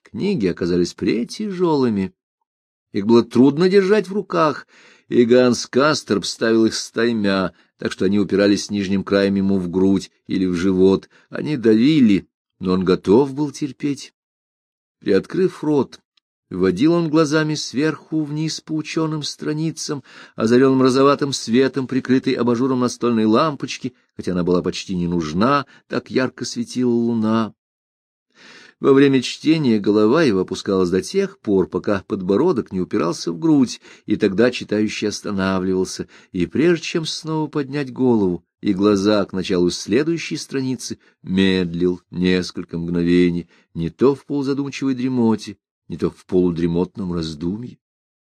Книги оказались претяжелыми. Их было трудно держать в руках, и Ганс Касторп ставил их стаймя, так что они упирались нижним краем ему в грудь или в живот. Они давили, но он готов был терпеть. Приоткрыв рот, водил он глазами сверху вниз по ученым страницам, озаренным розоватым светом, прикрытой абажуром настольной лампочки, хотя она была почти не нужна, так ярко светила луна. Во время чтения голова его опускалась до тех пор, пока подбородок не упирался в грудь, и тогда читающий останавливался, и прежде чем снова поднять голову и глаза к началу следующей страницы, медлил несколько мгновений, не то в полузадумчивой дремоте, не то в полудремотном раздумье.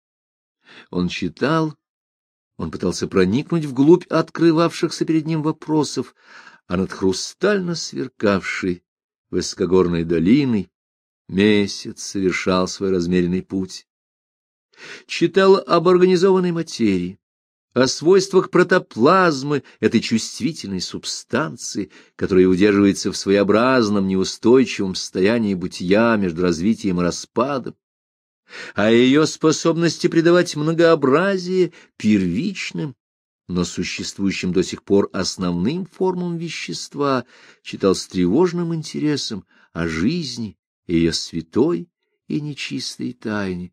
Он читал, он пытался проникнуть вглубь открывавшихся перед ним вопросов, а над хрустально сверкавшей высокогорной долиной месяц совершал свой размеренный путь. Читал об организованной материи, о свойствах протоплазмы, этой чувствительной субстанции, которая удерживается в своеобразном неустойчивом состоянии бытия между развитием и распадом, о ее способности придавать многообразие первичным, но существующим до сих пор основным формам вещества, читал с тревожным интересом о жизни и ее святой и нечистой тайне.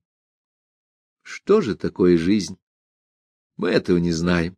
Что же такое жизнь? Мы этого не знаем.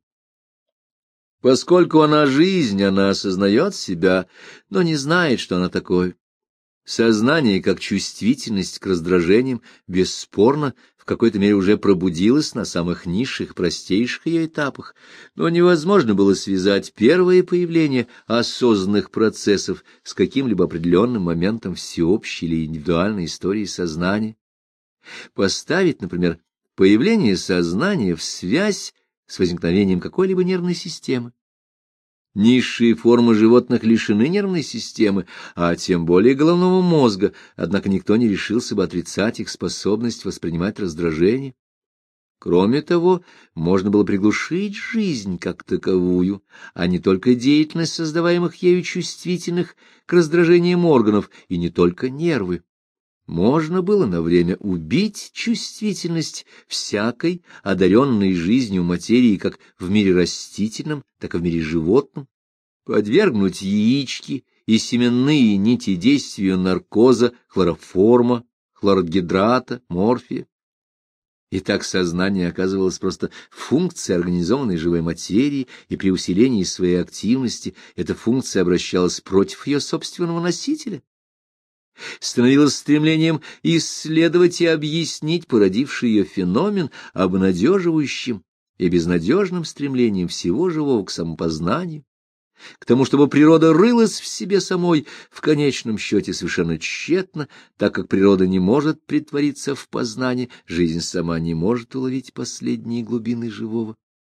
Поскольку она жизнь, она осознает себя, но не знает, что она такое. Сознание, как чувствительность к раздражениям, бесспорно, в какой-то мере уже пробудилось на самых низших, простейших ее этапах, но невозможно было связать первое появление осознанных процессов с каким-либо определенным моментом всеобщей или индивидуальной истории сознания. Поставить, например, появление сознания в связь с возникновением какой-либо нервной системы. Низшие формы животных лишены нервной системы, а тем более головного мозга, однако никто не решился бы отрицать их способность воспринимать раздражение. Кроме того, можно было приглушить жизнь как таковую, а не только деятельность создаваемых ею чувствительных к раздражениям органов, и не только нервы. Можно было на время убить чувствительность всякой одаренной жизнью материи как в мире растительном, так и в мире животном, подвергнуть яички и семенные нити действию наркоза, хлороформа, хлоргидрата, морфия. И так сознание оказывалось просто функцией организованной живой материи, и при усилении своей активности эта функция обращалась против ее собственного носителя. Становилось стремлением исследовать и объяснить породивший ее феномен обнадеживающим и безнадежным стремлением всего живого к самопознанию, к тому, чтобы природа рылась в себе самой, в конечном счете совершенно тщетно, так как природа не может претвориться в познание, жизнь сама не может уловить последние глубины живого.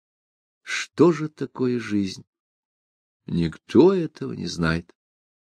Что же такое жизнь? Никто этого не знает.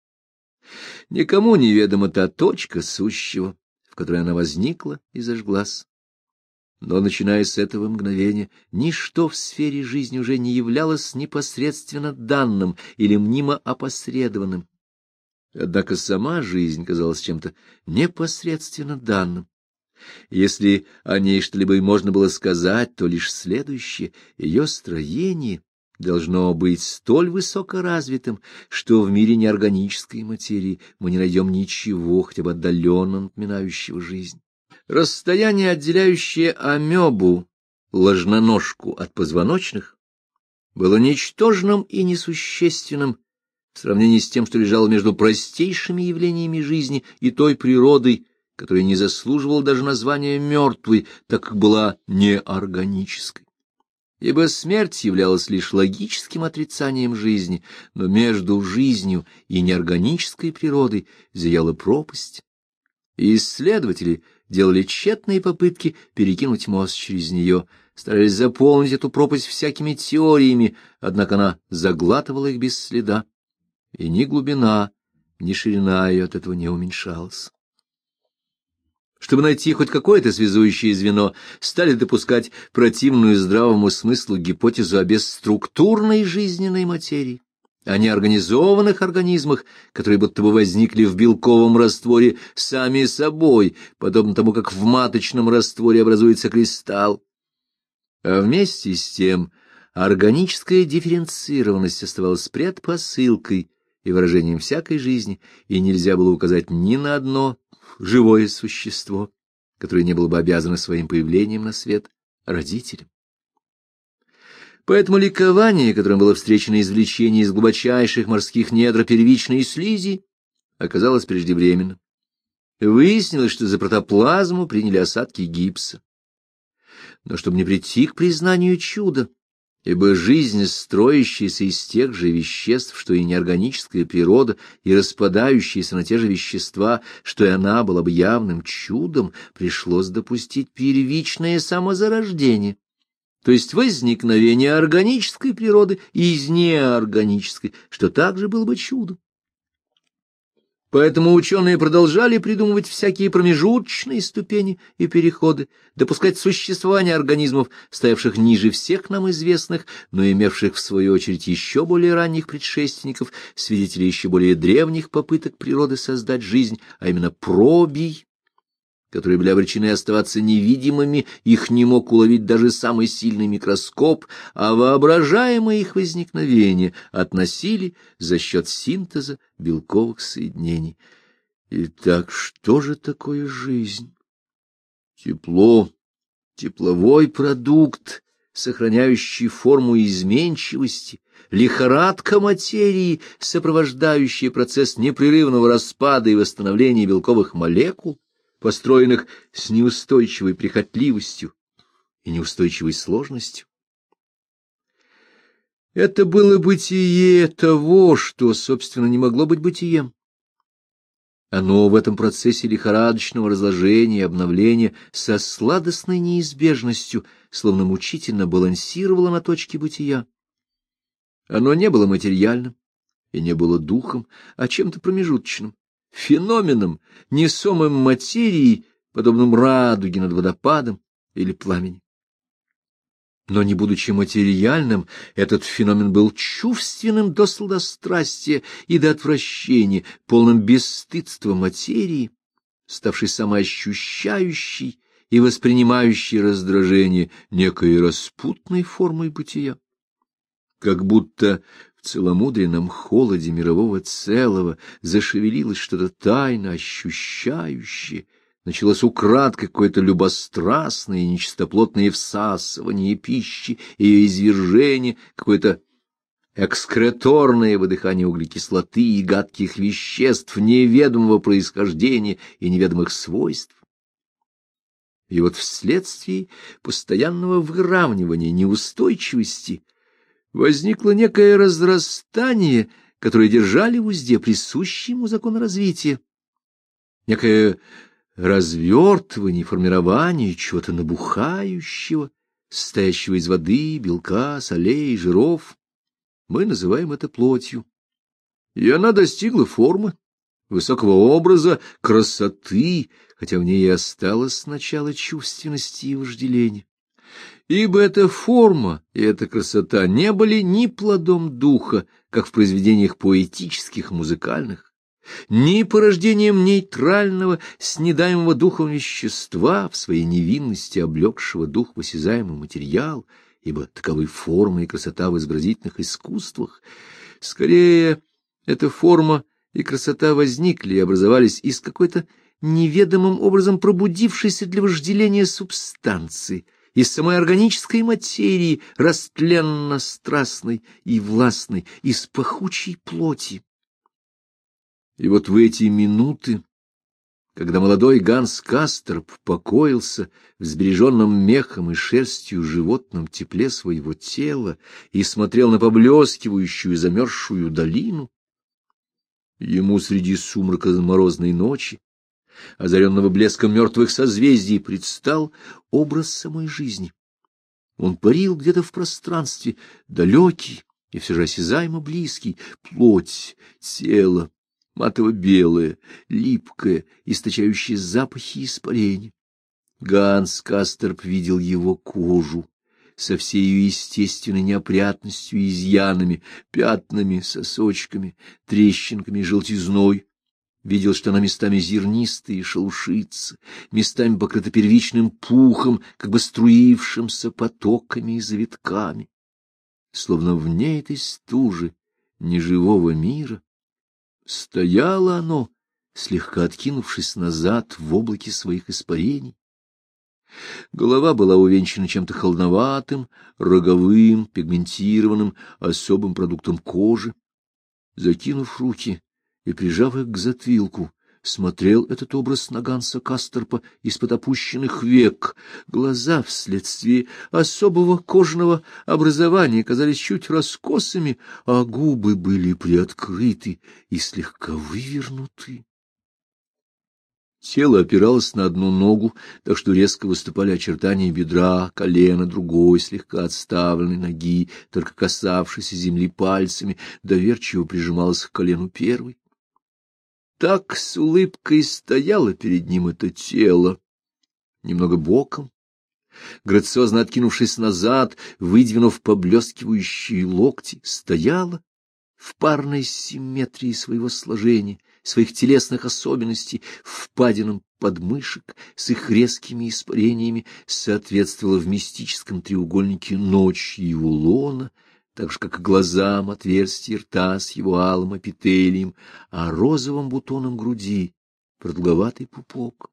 Никому неведома та точка сущего, в которой она возникла и зажглась. Но, начиная с этого мгновения, ничто в сфере жизни уже не являлось непосредственно данным или мнимо опосредованным. Однако сама жизнь казалась чем-то непосредственно данным. Если о ней что-либо и можно было сказать, то лишь следующее: ее строение должно быть столь высокоразвитым, что в мире неорганической материи мы не найдем ничего, хотя бы отдаленно напоминающего жизнь. Расстояние, отделяющее амебу, ложноножку, от позвоночных, было ничтожным и несущественным в сравнении с тем, что лежало между простейшими явлениями жизни и той природой, которая не заслуживала даже названия мертвой, так как была неорганической. Ибо смерть являлась лишь логическим отрицанием жизни, но между жизнью и неорганической природой зияла пропасть. И исследователи делали тщетные попытки перекинуть мост через нее, старались заполнить эту пропасть всякими теориями, однако она заглатывала их без следа, и ни глубина, ни ширина ее от этого не уменьшалась. Чтобы найти хоть какое-то связующее звено, стали допускать противную здравому смыслу гипотезу о бесструктурной жизненной материи, о неорганизованных организмах, которые будто бы возникли в белковом растворе сами собой, подобно тому, как в маточном растворе образуется кристалл. А вместе с тем органическая дифференцированность оставалась предпосылкой и выражением всякой жизни, и нельзя было указать ни на одно живое существо, которое не было бы обязано своим появлением на свет родителям. Поэтому ликование, которым было встречено извлечение из глубочайших морских недр первичной слизи, оказалось преждевременным. Выяснилось, что за протоплазму приняли осадки гипса. Но чтобы не прийти к признанию чуда, ибо жизнь, строящаяся из тех же веществ, что и неорганическая природа, и распадающаяся на те же вещества, что и она была бы явным чудом, пришлось допустить первичное самозарождение, то есть возникновение органической природы из неорганической, что также было бы чудом. Поэтому ученые продолжали придумывать всякие промежуточные ступени и переходы, допускать существование организмов, стоявших ниже всех нам известных, но имевших, в свою очередь, еще более ранних предшественников, свидетелей еще более древних попыток природы создать жизнь, а именно пробий, которые были обречены оставаться невидимыми, их не мог уловить даже самый сильный микроскоп, а воображаемое их возникновение относили за счет синтеза белковых соединений. Итак, что же такое жизнь? Тепло, тепловой продукт, сохраняющий форму изменчивости, лихорадка материи, сопровождающая процесс непрерывного распада и восстановления белковых молекул, построенных с неустойчивой прихотливостью и неустойчивой сложностью. Это было бытие того, что, собственно, не могло быть бытием. Оно в этом процессе лихорадочного разложения и обновления со сладостной неизбежностью, словно мучительно балансировало на точке бытия. Оно не было материальным и не было духом, а чем-то промежуточным, феноменом, несомым материей, подобным радуге над водопадом или пламени. Но не будучи материальным, этот феномен был чувственным до сладострастия и до отвращения, полным бесстыдства материи, ставшей самоощущающей и воспринимающей раздражение некой распутной формой бытия. Как будто в целомудренном холоде мирового целого зашевелилось что-то тайно ощущающее, началось украдкой какое-то любострастное и нечистоплотное всасывание пищи, ее извержение, какое-то экскреторное выдыхание углекислоты и гадких веществ неведомого происхождения и неведомых свойств. И вот вследствие постоянного выравнивания неустойчивости возникло некое разрастание, которое держали в узде присущие ему законы развития, некое развертывание, формирование чего-то набухающего, состоящего из воды, белка, солей, жиров. Мы называем это плотью. И она достигла формы, высокого образа, красоты, хотя в ней и осталось сначала чувственности и вожделения. Ибо эта форма и эта красота не были ни плодом духа, как в произведениях поэтических, музыкальных, ни порождением нейтрального, снедаемого духом вещества, в своей невинности облегшего дух в осязаемый материал, ибо таковы форма и красота в изобразительных искусствах. Скорее, эта форма и красота возникли и образовались из какой-то неведомым образом пробудившейся для вожделения субстанции, из самой органической материи, растленно-страстной и властной, из пахучей плоти. И вот в эти минуты, когда молодой Ганс Касторп покоился в сбереженном мехом и шерстью животном тепле своего тела и смотрел на поблескивающую замерзшую долину, ему среди сумрака морозной ночи, озаренного блеском мертвых созвездий, предстал образ самой жизни. Он парил где-то в пространстве, далекий и все же осязаемо близкий, плоть, тело, матово-белое, липкое, источающее запахи и испарения. Ганс Касторп видел его кожу, со всей ее естественной неопрятностью и изъянами, пятнами, сосочками, трещинками, желтизной. Видел, что она местами зернистая и шелушится, местами покрыта первичным пухом, как бы струившимся потоками и завитками. Словно в ней этой стужи неживого мира стояло оно, слегка откинувшись назад в облаке своих испарений. Голова была увенчана чем-то холодноватым, роговым, пигментированным, особым продуктом кожи. Закинув руки и прижав их к затылку, смотрел этот образ на Ганса Касторпа из-под опущенных век. Глаза вследствие особого кожного образования казались чуть раскосыми, а губы были приоткрыты и слегка вывернуты. Тело опиралось на одну ногу, так что резко выступали очертания бедра, колена другой, слегка отставленной ноги, только касавшейся земли пальцами, доверчиво прижималась к колену первой. Так с улыбкой стояло перед ним это тело, немного боком, грациозно откинувшись назад, выдвинув поблескивающие локти, стояло в парной симметрии своего сложения, своих телесных особенностей, впадинам подмышек, с их резкими испарениями, соответствовала в мистическом треугольнике ночь его лона, так же, как и глазам отверстия рта с его алым эпителием, а розовым бутоном груди продолговатый пупок.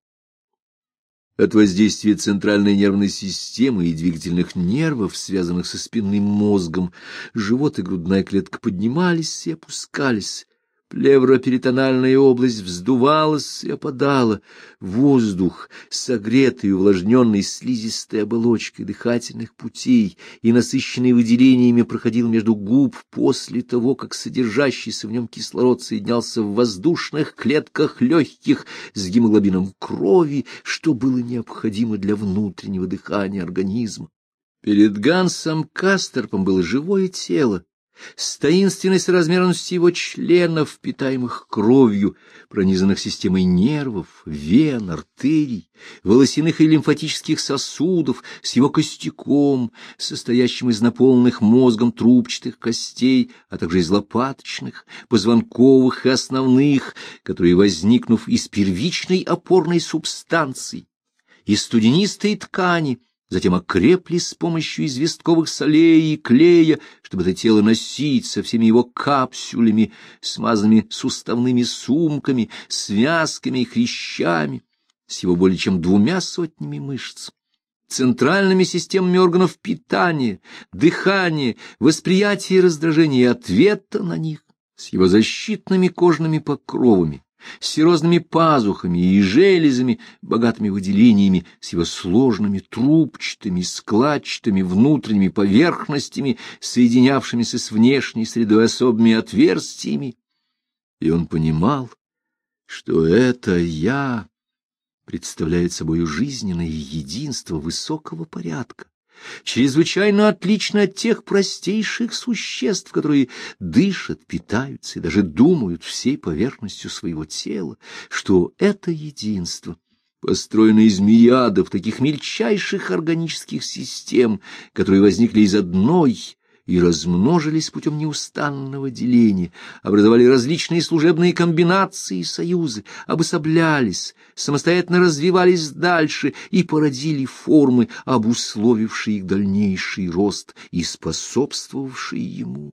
От воздействия центральной нервной системы и двигательных нервов, связанных со спинным мозгом, живот и грудная клетка поднимались и опускались, плевроперитональная область вздувалась и опадала, воздух, согретый и увлажненный слизистой оболочкой дыхательных путей и насыщенный выделениями, проходил между губ после того, как содержащийся в нем кислород соединялся в воздушных клетках легких с гемоглобином крови, что было необходимо для внутреннего дыхания организма. Перед Гансом Касторпом было живое тело, с таинственной соразмерностью его членов, питаемых кровью, пронизанных системой нервов, вен, артерий, волосяных и лимфатических сосудов, с его костяком, состоящим из наполненных мозгом трубчатых костей, а также из лопаточных, позвонковых и основных, которые, возникнув из первичной опорной субстанции, из студенистой ткани, затем окрепли с помощью известковых солей и клея, чтобы это тело носить со всеми его капсулями, смазанными суставными сумками, связками и хрящами, с его более чем 200 мышц, центральными системами органов питания, дыхания, восприятия и раздражения и ответа на них, с его защитными кожными покровами, с серозными пазухами и железами, богатыми выделениями, с его сложными трубчатыми, складчатыми внутренними поверхностями, соединявшимися с внешней средой особыми отверстиями. И он понимал, что это «я» представляет собой жизненное единство высокого порядка, чрезвычайно отлично от тех простейших существ, которые дышат, питаются и даже думают всей поверхностью своего тела, что это единство построено из мириадов таких мельчайших органических систем, которые возникли из одной и размножились путем неустанного деления, образовали различные служебные комбинации и союзы, обособлялись, самостоятельно развивались дальше и породили формы, обусловившие их дальнейший рост и способствовавшие ему.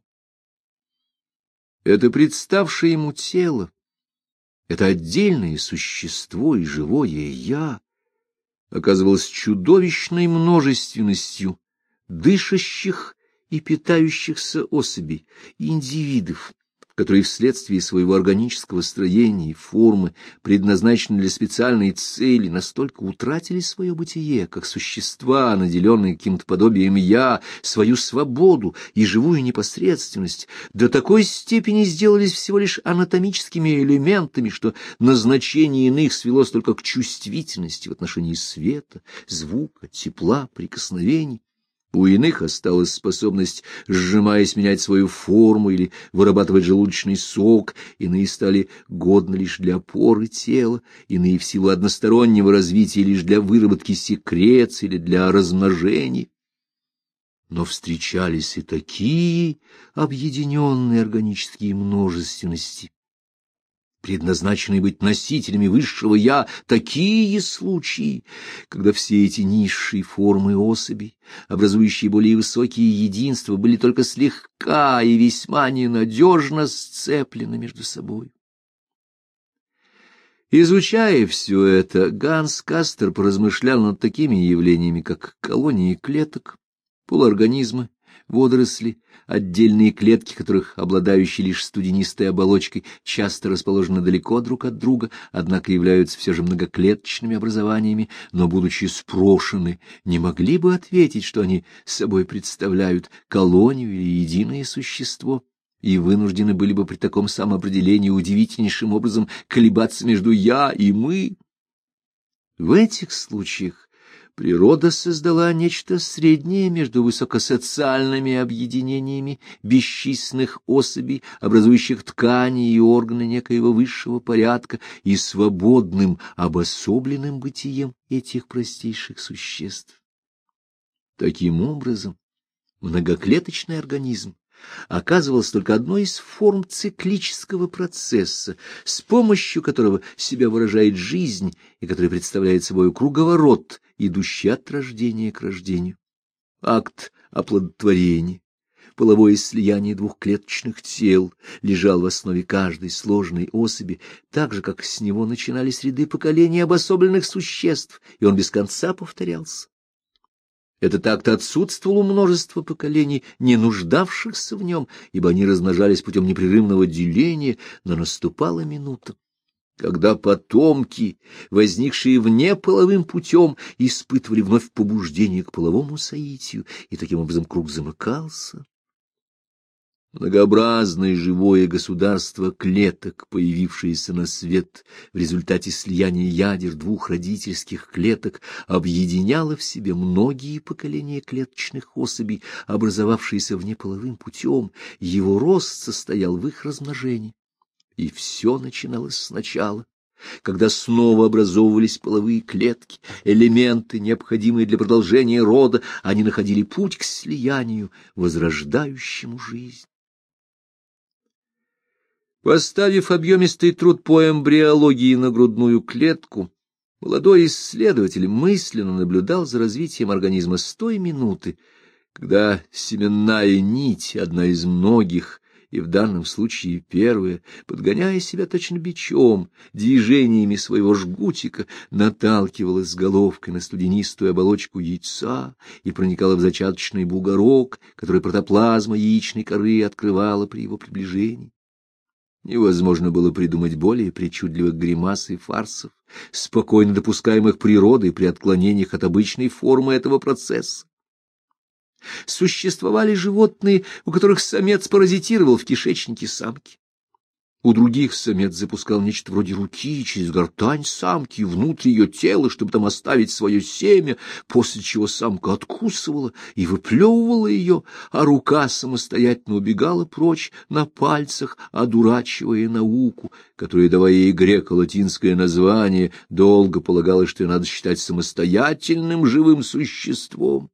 Это представшее ему тело, это отдельное существо и живое «я» оказывалось чудовищной множественностью дышащих и питающихся особей, индивидов, которые вследствие своего органического строения и формы, предназначенные для специальной цели, настолько утратили свое бытие, как существа, наделенные каким-то подобием «я», свою свободу и живую непосредственность, до такой степени сделались всего лишь анатомическими элементами, что назначение иных свелось только к чувствительности в отношении света, звука, тепла, прикосновений. У иных осталась способность, сжимаясь, менять свою форму или вырабатывать желудочный сок, иные стали годны лишь для опоры тела, иные в силу одностороннего развития лишь для выработки секреций или для размножения. Но встречались и такие объединенные органические множественности, предназначенные быть носителями высшего «я», такие случаи, когда все эти низшие формы особей, образующие более высокие единства, были только слегка и весьма ненадежно сцеплены между собой. Изучая все это, Ганс Кастер поразмышлял над такими явлениями, как колонии клеток, полуорганизмы, водоросли, отдельные клетки, которых, обладающие лишь студенистой оболочкой, часто расположены далеко друг от друга, однако являются все же многоклеточными образованиями, но, будучи спрошены, не могли бы ответить, что они собой представляют, колонию или единое существо, и вынуждены были бы при таком самоопределении удивительнейшим образом колебаться между «я» и «мы». В этих случаях природа создала нечто среднее между высокосоциальными объединениями бесчисленных особей, образующих ткани и органы некоего высшего порядка, и свободным, обособленным бытием этих простейших существ. Таким образом, многоклеточный организм оказывался только одной из форм циклического процесса, с помощью которого себя выражает жизнь и который представляет собой круговорот, идущий от рождения к рождению. Акт оплодотворения, половое слияние двухклеточных тел лежал в основе каждой сложной особи, так же, как с него начинались ряды поколений обособленных существ, и он без конца повторялся. Этот акт отсутствовал у множества поколений, не нуждавшихся в нем, ибо они размножались путем непрерывного деления, но наступала минута, когда потомки, возникшие внеполовым путем, испытывали вновь побуждение к половому соитию, и таким образом круг замыкался. Многообразное живое государство клеток, появившееся на свет в результате слияния ядер двух родительских клеток, объединяло в себе многие поколения клеточных особей, образовавшиеся внеполовым путем. Его рост состоял в их размножении. И все начиналось сначала, когда снова образовывались половые клетки, элементы, необходимые для продолжения рода, они находили путь к слиянию, возрождающему жизнь. Поставив объемистый труд по эмбриологии на грудную клетку, молодой исследователь мысленно наблюдал за развитием организма с той минуты, когда семенная нить, одна из многих, и в данном случае первая, подгоняя себя точно бичом, движениями своего жгутика, наталкивалась с головкой на студенистую оболочку яйца и проникала в зачаточный бугорок, который протоплазма яичной коры открывала при его приближении. Невозможно было придумать более причудливых гримас и фарсов, спокойно допускаемых природой при отклонениях от обычной формы этого процесса. Существовали животные, у которых самец паразитировал в кишечнике самки. У других самец запускал нечто вроде руки через гортань самки внутрь ее тела, чтобы там оставить свое семя, после чего самка откусывала и выплевывала ее, а рука самостоятельно убегала прочь на пальцах, одурачивая науку, которая, давая ей греко-латинское название, долго полагала, что ее надо считать самостоятельным живым существом.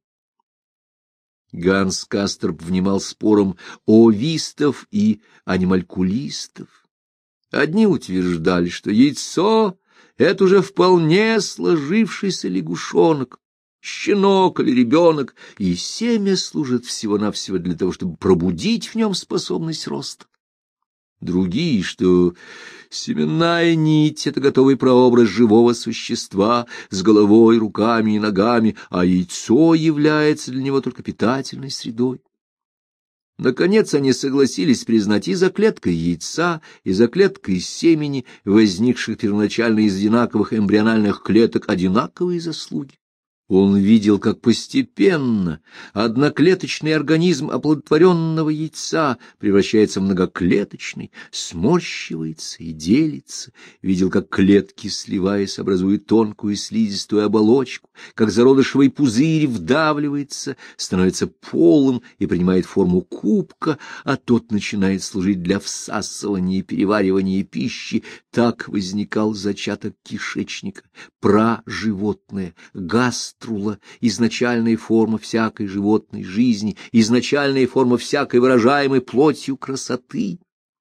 Ганс Касторп внимал спорам овистов и анималькулистов. Одни утверждали, что яйцо — это уже вполне сложившийся лягушонок, щенок или ребенок, и семя служит всего-навсего для того, чтобы пробудить в нем способность роста. Другие, что семенная нить — это готовый прообраз живого существа с головой, руками и ногами, а яйцо является для него только питательной средой. Наконец они согласились признать и за клеткой яйца, и за клеткой семени, возникших первоначально из одинаковых эмбриональных клеток, одинаковые заслуги. Он видел, как постепенно одноклеточный организм оплодотворенного яйца превращается в многоклеточный, сморщивается и делится, видел, как клетки, сливаясь, образуют тонкую слизистую оболочку, как зародышевый пузырь вдавливается, становится полым и принимает форму кубка, а тот начинает служить для всасывания и переваривания пищи. Так возникал зачаток кишечника, праживотное, гастроклетка, аструла, изначальная форма всякой животной жизни, изначальная форма всякой выражаемой плотью красоты.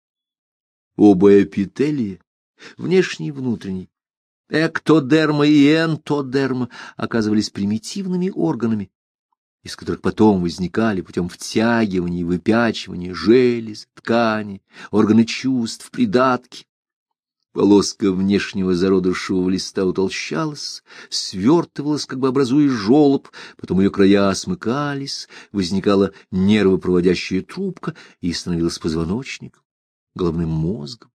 Оба эпителия, внешний и внутренний, эктодерма и энтодерма, оказывались примитивными органами, из которых потом возникали путем втягивания и выпячивания желез, ткани, органы чувств, придатки. Полоска внешнего зародышевого листа утолщалась, свертывалась, как бы образуя желоб, потом ее края смыкались, возникала нервопроводящая трубка и становилась позвоночником, головным мозгом.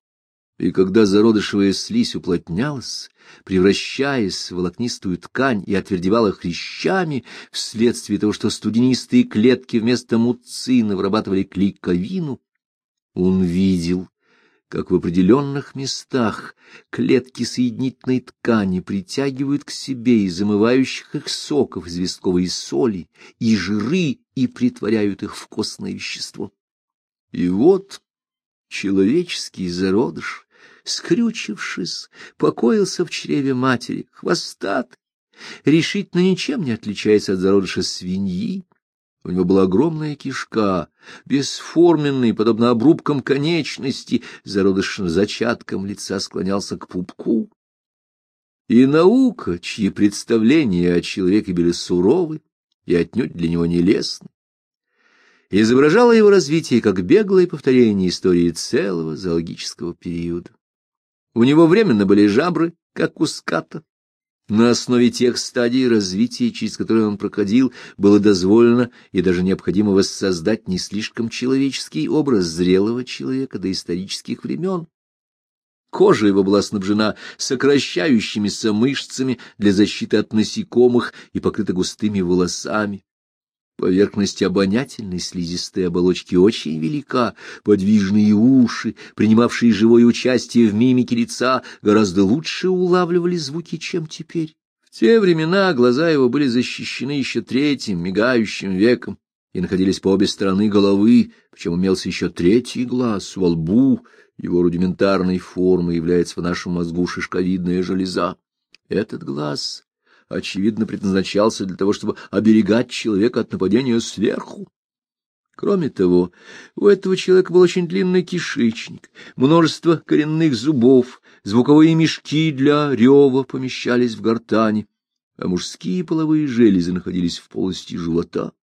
И когда зародышевая слизь уплотнялась, превращаясь в волокнистую ткань и отвердевала хрящами, вследствие того, что студенистые клетки вместо муцина вырабатывали клейковину, он видел, как в определенных местах клетки соединительной ткани притягивают к себе изымывающих их соков известковой соли и жиры и притворяют их в костное вещество. И вот человеческий зародыш, скрючившись, покоился в чреве матери, хвостатый, решительно ничем не отличается от зародыша свиньи. У него была огромная кишка, бесформенный, подобно обрубкам конечности, зародыш зачатком лица склонялся к пупку. И наука, чьи представления о человеке были суровы и отнюдь для него нелестны, изображала его развитие как беглое повторение истории целого зоологического периода. У него временно были жабры, как у ската. На основе тех стадий развития, через которые он проходил, было дозволено и даже необходимо воссоздать не слишком человеческий образ зрелого человека до исторических времен. Кожа его была снабжена сокращающимися мышцами для защиты от насекомых и покрыта густыми волосами. Поверхность обонятельной слизистой оболочки очень велика, подвижные уши, принимавшие живое участие в мимике лица, гораздо лучше улавливали звуки, чем теперь. В те времена глаза его были защищены еще третьим, мигающим веком, и находились по обе стороны головы, причем имелся еще третий глаз во лбу, его рудиментарной формой является в нашем мозгу шишковидная железа. Этот глаз очевидно, предназначался для того, чтобы оберегать человека от нападения сверху. Кроме того, у этого человека был очень длинный кишечник, множество коренных зубов, звуковые мешки для рева помещались в гортани, а мужские половые железы находились в полости живота.